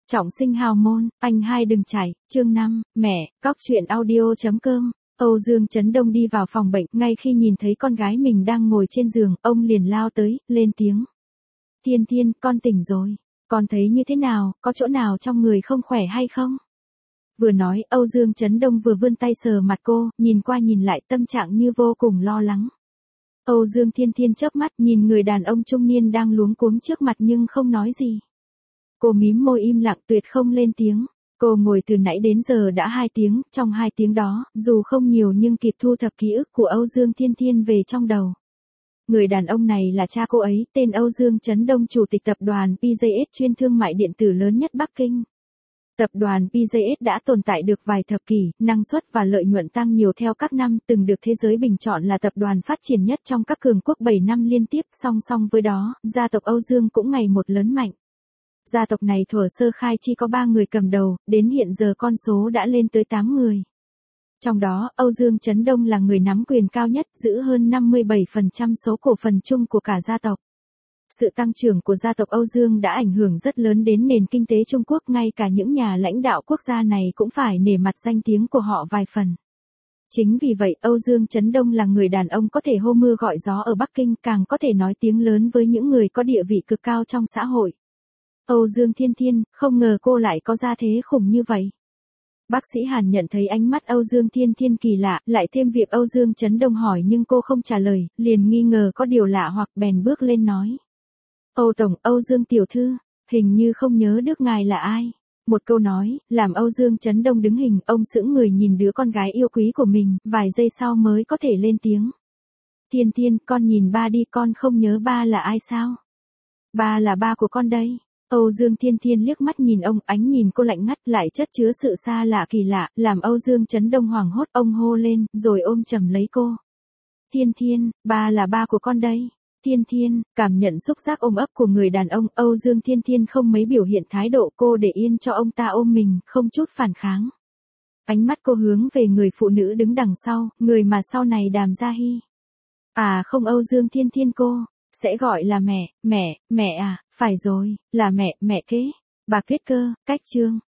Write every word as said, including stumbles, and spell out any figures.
Trọng sinh hào môn, anh hai đừng chạy, chương năm, mẹ, cóc truyện audio.com. Âu Dương Chấn Đông đi vào phòng bệnh, ngay khi nhìn thấy con gái mình đang ngồi trên giường, ông liền lao tới, lên tiếng. Thiên Thiên, con tỉnh rồi. Con thấy như thế nào, có chỗ nào trong người không khỏe hay không? Vừa nói, Âu Dương Chấn Đông vừa vươn tay sờ mặt cô, nhìn qua nhìn lại tâm trạng như vô cùng lo lắng. Âu Dương Thiên Thiên chớp mắt nhìn người đàn ông trung niên đang luống cuống trước mặt nhưng không nói gì. Cô mím môi im lặng tuyệt không lên tiếng. Cô ngồi từ nãy đến giờ đã hai tiếng, trong hai tiếng đó, dù không nhiều nhưng kịp thu thập ký ức của Âu Dương Thiên Thiên về trong đầu. Người đàn ông này là cha cô ấy, tên Âu Dương Chấn Đông, chủ tịch tập đoàn pê giê ét chuyên thương mại điện tử lớn nhất Bắc Kinh. Tập đoàn pê giê ét đã tồn tại được vài thập kỷ, năng suất và lợi nhuận tăng nhiều theo các năm, từng được thế giới bình chọn là tập đoàn phát triển nhất trong các cường quốc bảy năm liên tiếp. Song song với đó, gia tộc Âu Dương cũng ngày một lớn mạnh. Gia tộc này thuở sơ khai chỉ có ba người cầm đầu, đến hiện giờ con số đã lên tới tám người. Trong đó, Âu Dương Chấn Đông là người nắm quyền cao nhất, giữ hơn năm mươi bảy phần trăm số cổ phần chung của cả gia tộc. Sự tăng trưởng của gia tộc Âu Dương đã ảnh hưởng rất lớn đến nền kinh tế Trung Quốc, ngay cả những nhà lãnh đạo quốc gia này cũng phải nể mặt danh tiếng của họ vài phần. Chính vì vậy, Âu Dương Chấn Đông là người đàn ông có thể hô mưa gọi gió ở Bắc Kinh, càng có thể nói tiếng lớn với những người có địa vị cực cao trong xã hội. Âu Dương Thiên Thiên, không ngờ cô lại có gia thế khủng như vậy. Bác sĩ Hàn nhận thấy ánh mắt Âu Dương Thiên Thiên kỳ lạ, lại thêm việc Âu Dương Chấn Đông hỏi nhưng cô không trả lời, liền nghi ngờ có điều lạ hoặc bèn bước lên nói. Âu Tổng, Âu Dương Tiểu Thư, hình như không nhớ được ngài là ai. Một câu nói, làm Âu Dương Chấn Đông đứng hình, ông sững người nhìn đứa con gái yêu quý của mình, vài giây sau mới có thể lên tiếng. Thiên Thiên, con nhìn ba đi, con không nhớ ba là ai sao? Ba là ba của con đây. Âu Dương Thiên Thiên liếc mắt nhìn ông, ánh nhìn cô lạnh ngắt lại chất chứa sự xa lạ kỳ lạ, làm Âu Dương Chấn Đông hoảng hốt, ông hô lên, rồi ôm chầm lấy cô. Thiên Thiên, ba là ba của con đây. Thiên Thiên, cảm nhận xúc giác ôm ấp của người đàn ông, Âu Dương Thiên Thiên không mấy biểu hiện thái độ, cô để yên cho ông ta ôm mình, không chút phản kháng. Ánh mắt cô hướng về người phụ nữ đứng đằng sau, người mà sau này Đàm Gia Hy. À không, Âu Dương Thiên Thiên cô sẽ gọi là mẹ, mẹ, mẹ à, phải rồi, là mẹ, mẹ kế, bà Kết Cơ, cách chương.